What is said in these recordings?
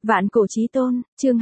Vạn cổ chí tôn, chương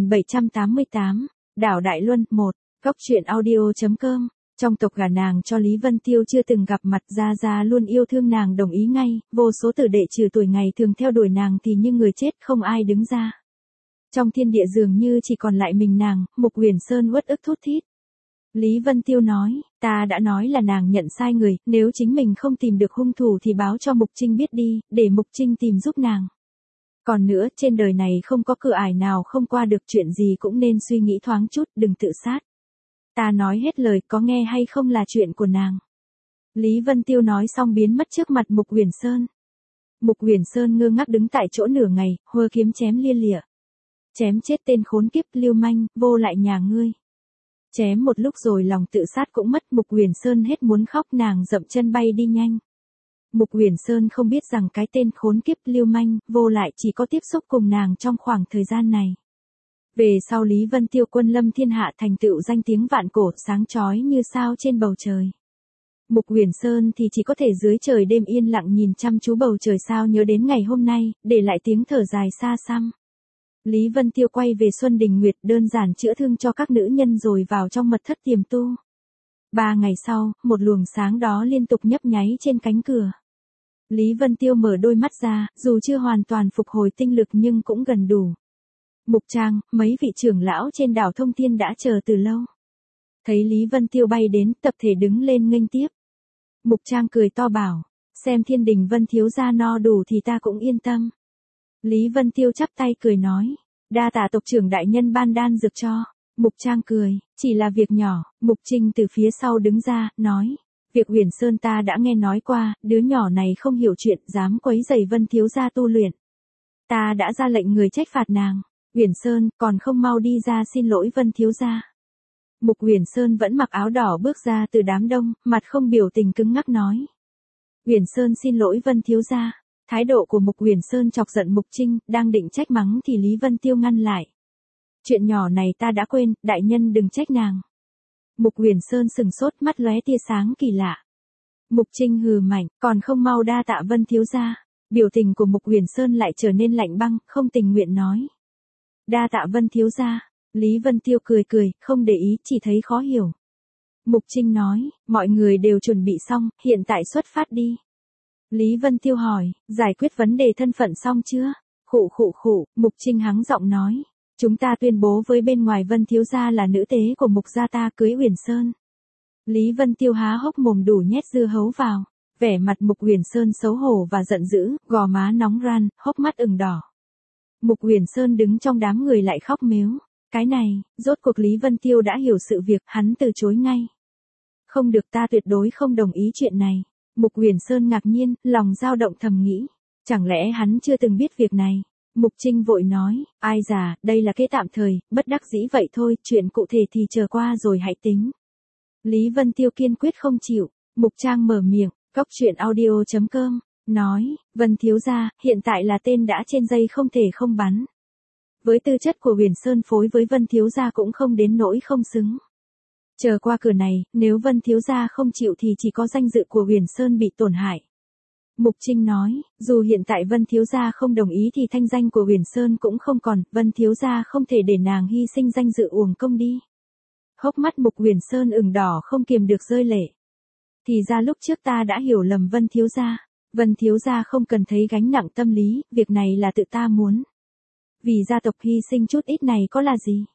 2788, Đảo Đại Luân 1, Góc truyện audio.com. Trong tộc gả nàng cho Lý Vân Tiêu chưa từng gặp mặt, Gia Gia luôn yêu thương nàng đồng ý ngay, vô số tử đệ trừ tuổi ngày thường theo đuổi nàng thì như người chết không ai đứng ra. Trong thiên địa dường như chỉ còn lại mình nàng, Mục Huyền Sơn uất ức thút thít. Lý Vân Tiêu nói, ta đã nói là nàng nhận sai người, nếu chính mình không tìm được hung thủ thì báo cho Mục Trinh biết đi, để Mục Trinh tìm giúp nàng. Còn nữa, trên đời này không có cửa ải nào không qua được, chuyện gì cũng nên suy nghĩ thoáng chút, đừng tự sát. Ta nói hết lời, có nghe hay không là chuyện của nàng. Lý Vân Tiêu nói xong biến mất trước mặt Mục Huyền Sơn. Mục Huyền Sơn ngơ ngác đứng tại chỗ nửa ngày, hơ kiếm chém lia lịa. Chém chết tên khốn kiếp lưu manh, vô lại nhà ngươi. Chém một lúc rồi lòng tự sát cũng mất, Mục Huyền Sơn hết muốn khóc, nàng dậm chân bay đi nhanh. Mục Huyền Sơn không biết rằng cái tên khốn kiếp lưu manh, vô lại chỉ có tiếp xúc cùng nàng trong khoảng thời gian này. Về sau Lý Vân Tiêu quân lâm thiên hạ thành tựu danh tiếng vạn cổ, sáng chói như sao trên bầu trời. Mục Huyền Sơn thì chỉ có thể dưới trời đêm yên lặng nhìn chăm chú bầu trời sao, nhớ đến ngày hôm nay, để lại tiếng thở dài xa xăm. Lý Vân Tiêu quay về Xuân Đình Nguyệt đơn giản chữa thương cho các nữ nhân rồi vào trong mật thất tiềm tu. 3 ngày sau, một luồng sáng đó liên tục nhấp nháy trên cánh cửa. Lý Vân Tiêu mở đôi mắt ra, dù chưa hoàn toàn phục hồi tinh lực nhưng cũng gần đủ. Mục Trang, mấy vị trưởng lão trên đảo Thông Thiên đã chờ từ lâu. Thấy Lý Vân Tiêu bay đến, tập thể đứng lên nghênh tiếp. Mục Trang cười to bảo, xem Thiên Đình Vân thiếu gia no đủ thì ta cũng yên tâm. Lý Vân Tiêu chắp tay cười nói, đa tạ tộc trưởng đại nhân ban đan dược cho. Mục Trang cười, chỉ là việc nhỏ. Mục Trinh từ phía sau đứng ra, nói, việc Huyền Sơn ta đã nghe nói qua, đứa nhỏ này không hiểu chuyện, dám quấy rầy Vân thiếu gia tu luyện. Ta đã ra lệnh người trách phạt nàng. Huyền Sơn, còn không mau đi ra xin lỗi Vân thiếu gia. Mục Huyền Sơn vẫn mặc áo đỏ bước ra từ đám đông, mặt không biểu tình cứng ngắc nói. Huyền Sơn xin lỗi Vân thiếu gia. Thái độ của Mục Huyền Sơn chọc giận Mục Trinh, đang định trách mắng thì Lý Vân Tiêu ngăn lại. Chuyện nhỏ này ta đã quên, đại nhân đừng trách nàng. Mục Huyền Sơn sừng sốt, mắt lóe tia sáng kỳ lạ. Mục Trinh hừ mạnh, còn không mau đa tạ Vân thiếu gia. Biểu tình của Mục Huyền Sơn lại trở nên lạnh băng, không tình nguyện nói. Đa tạ Vân thiếu gia. Lý Vân Tiêu cười cười, không để ý, chỉ thấy khó hiểu. Mục Trinh nói, mọi người đều chuẩn bị xong, hiện tại xuất phát đi. Lý Vân Tiêu hỏi, giải quyết vấn đề thân phận xong chưa? Khụ, Mục Trinh hắng giọng nói. Chúng ta tuyên bố với bên ngoài Vân thiếu gia là nữ tế của Mục gia ta cưới Huyền Sơn. Lý Vân Tiêu há hốc mồm đủ nhét dưa hấu vào. Vẻ mặt Mục Huyền Sơn xấu hổ và giận dữ, gò má nóng ran, hốc mắt ửng đỏ. Mục Huyền Sơn đứng trong đám người lại khóc mếu. Cái này, rốt cuộc Lý Vân Tiêu đã hiểu sự việc, hắn từ chối ngay. Không được, ta tuyệt đối không đồng ý chuyện này. Mục Huyền Sơn ngạc nhiên, lòng dao động thầm nghĩ. Chẳng lẽ hắn chưa từng biết việc này? Mục Trinh vội nói, ai già, đây là cái tạm thời, bất đắc dĩ vậy thôi, chuyện cụ thể thì chờ qua rồi hãy tính. Lý Vân Tiêu kiên quyết không chịu. Mục Trang mở miệng, Góc truyện audio.com, nói, Vân thiếu gia, hiện tại là tên đã trên dây không thể không bắn. Với tư chất của Huyền Sơn phối với Vân thiếu gia cũng không đến nỗi không xứng. Chờ qua cửa này, nếu Vân thiếu gia không chịu thì chỉ có danh dự của Huyền Sơn bị tổn hại. Mục Trinh nói, dù hiện tại Vân thiếu gia không đồng ý thì thanh danh của Huyền Sơn cũng không còn, Vân thiếu gia không thể để nàng hy sinh danh dự uổng công đi. Hốc mắt Mục Huyền Sơn ửng đỏ không kiềm được rơi lệ. Thì ra lúc trước ta đã hiểu lầm Vân thiếu gia. Vân thiếu gia không cần thấy gánh nặng tâm lý, việc này là tự ta muốn. Vì gia tộc hy sinh chút ít này có là gì?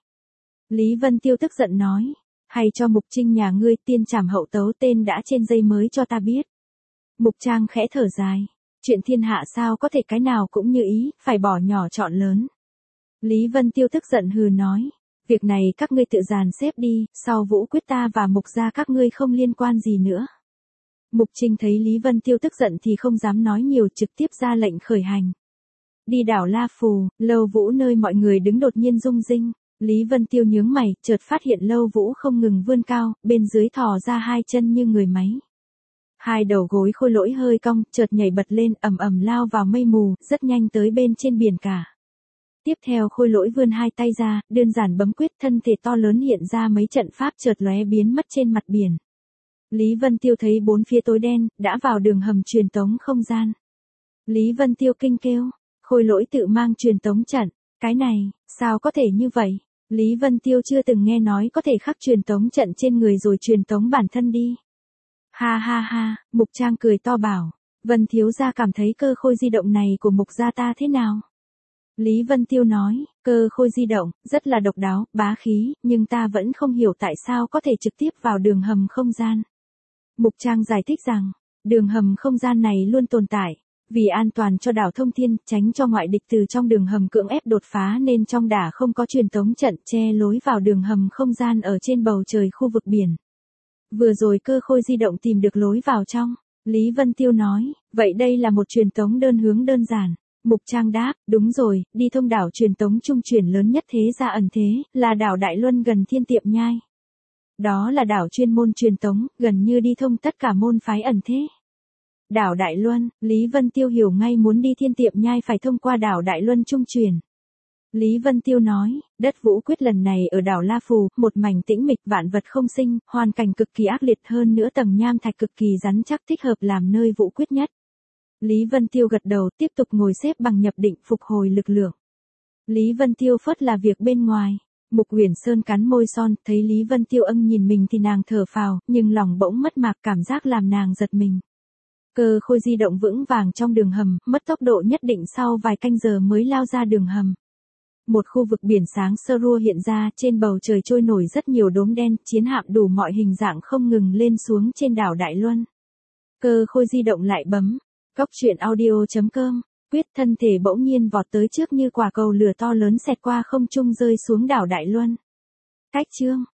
Lý Vân Tiêu tức giận nói, hay cho Mục Trinh nhà ngươi tiên trảm hậu tấu, tên đã trên dây mới cho ta biết. Mục Trang khẽ thở dài, chuyện thiên hạ sao có thể cái nào cũng như ý, phải bỏ nhỏ chọn lớn. Lý Vân Tiêu tức giận hừ nói, việc này các ngươi tự dàn xếp đi, sau vũ quyết ta và Mục gia các ngươi không liên quan gì nữa. Mục Trinh thấy Lý Vân Tiêu tức giận thì không dám nói nhiều, trực tiếp ra lệnh khởi hành. Đi đảo La Phù, Lâu Vũ nơi mọi người đứng đột nhiên rung rinh. Lý Vân Tiêu nhướng mày, chợt phát hiện Lâu Vũ không ngừng vươn cao, bên dưới thò ra hai chân như người máy. Hai đầu gối khôi lỗi hơi cong, chợt nhảy bật lên, ầm ầm lao vào mây mù, rất nhanh tới bên trên biển cả. Tiếp theo khôi lỗi vươn hai tay ra, đơn giản bấm quyết, thân thể to lớn hiện ra mấy trận pháp chợt lóe biến mất trên mặt biển. Lý Vân Tiêu thấy bốn phía tối đen, đã vào đường hầm truyền tống không gian. Lý Vân Tiêu kinh kêu, khôi lỗi tự mang truyền tống trận. Cái này, sao có thể như vậy? Lý Vân Tiêu chưa từng nghe nói có thể khắc truyền tống trận trên người rồi truyền tống bản thân đi. Ha ha ha, Mục Trang cười to bảo. Vân thiếu gia cảm thấy cơ khôi di động này của Mục gia ta thế nào? Lý Vân Tiêu nói, cơ khôi di động, rất là độc đáo, bá khí, nhưng ta vẫn không hiểu tại sao có thể trực tiếp vào đường hầm không gian. Mục Trang giải thích rằng, đường hầm không gian này luôn tồn tại. Vì an toàn cho đảo Thông Thiên, tránh cho ngoại địch từ trong đường hầm cưỡng ép đột phá nên trong đảo không có truyền tống trận che lối vào đường hầm không gian ở trên bầu trời khu vực biển. Vừa rồi cơ khôi di động tìm được lối vào trong. Lý Vân Tiêu nói, vậy đây là một truyền tống đơn hướng đơn giản. Mục Trang đáp, đúng rồi, đi thông đảo truyền tống trung chuyển lớn nhất thế gia ẩn thế, là đảo Đại Luân gần Thiên Tiệm Nhai. Đó là đảo chuyên môn truyền tống, gần như đi thông tất cả môn phái ẩn thế. Đảo Đại Luân, Lý Vân Tiêu hiểu ngay muốn đi Thiên Tiệm Nhai phải thông qua đảo Đại Luân trung chuyển. Lý Vân Tiêu nói, đất Vũ Quyết lần này ở đảo La Phù, một mảnh tĩnh mịch vạn vật không sinh, hoàn cảnh cực kỳ ác liệt hơn nữa tầng nham thạch cực kỳ rắn chắc thích hợp làm nơi Vũ Quyết nhất. Lý Vân Tiêu gật đầu tiếp tục ngồi xếp bằng nhập định phục hồi lực lượng. Lý Vân Tiêu phớt là việc bên ngoài. Mục Uyển Sơn cắn môi son, thấy Lý Vân Tiêu nhìn mình thì nàng thở phào, nhưng lòng bỗng mất mạc cảm giác làm nàng giật mình. Cơ khôi di động vững vàng trong đường hầm, mất tốc độ nhất định sau vài canh giờ mới lao ra đường hầm. Một khu vực biển sáng sơ rua hiện ra, trên bầu trời trôi nổi rất nhiều đốm đen, chiến hạm đủ mọi hình dạng không ngừng lên xuống trên đảo Đại Luân. Cơ khôi di động lại bấm. Cốc truyện audio.com, quyết thân thể bỗng nhiên vọt tới trước như quả cầu lửa to lớn xẹt qua không trung rơi xuống đảo Đại Luân. Cách chương.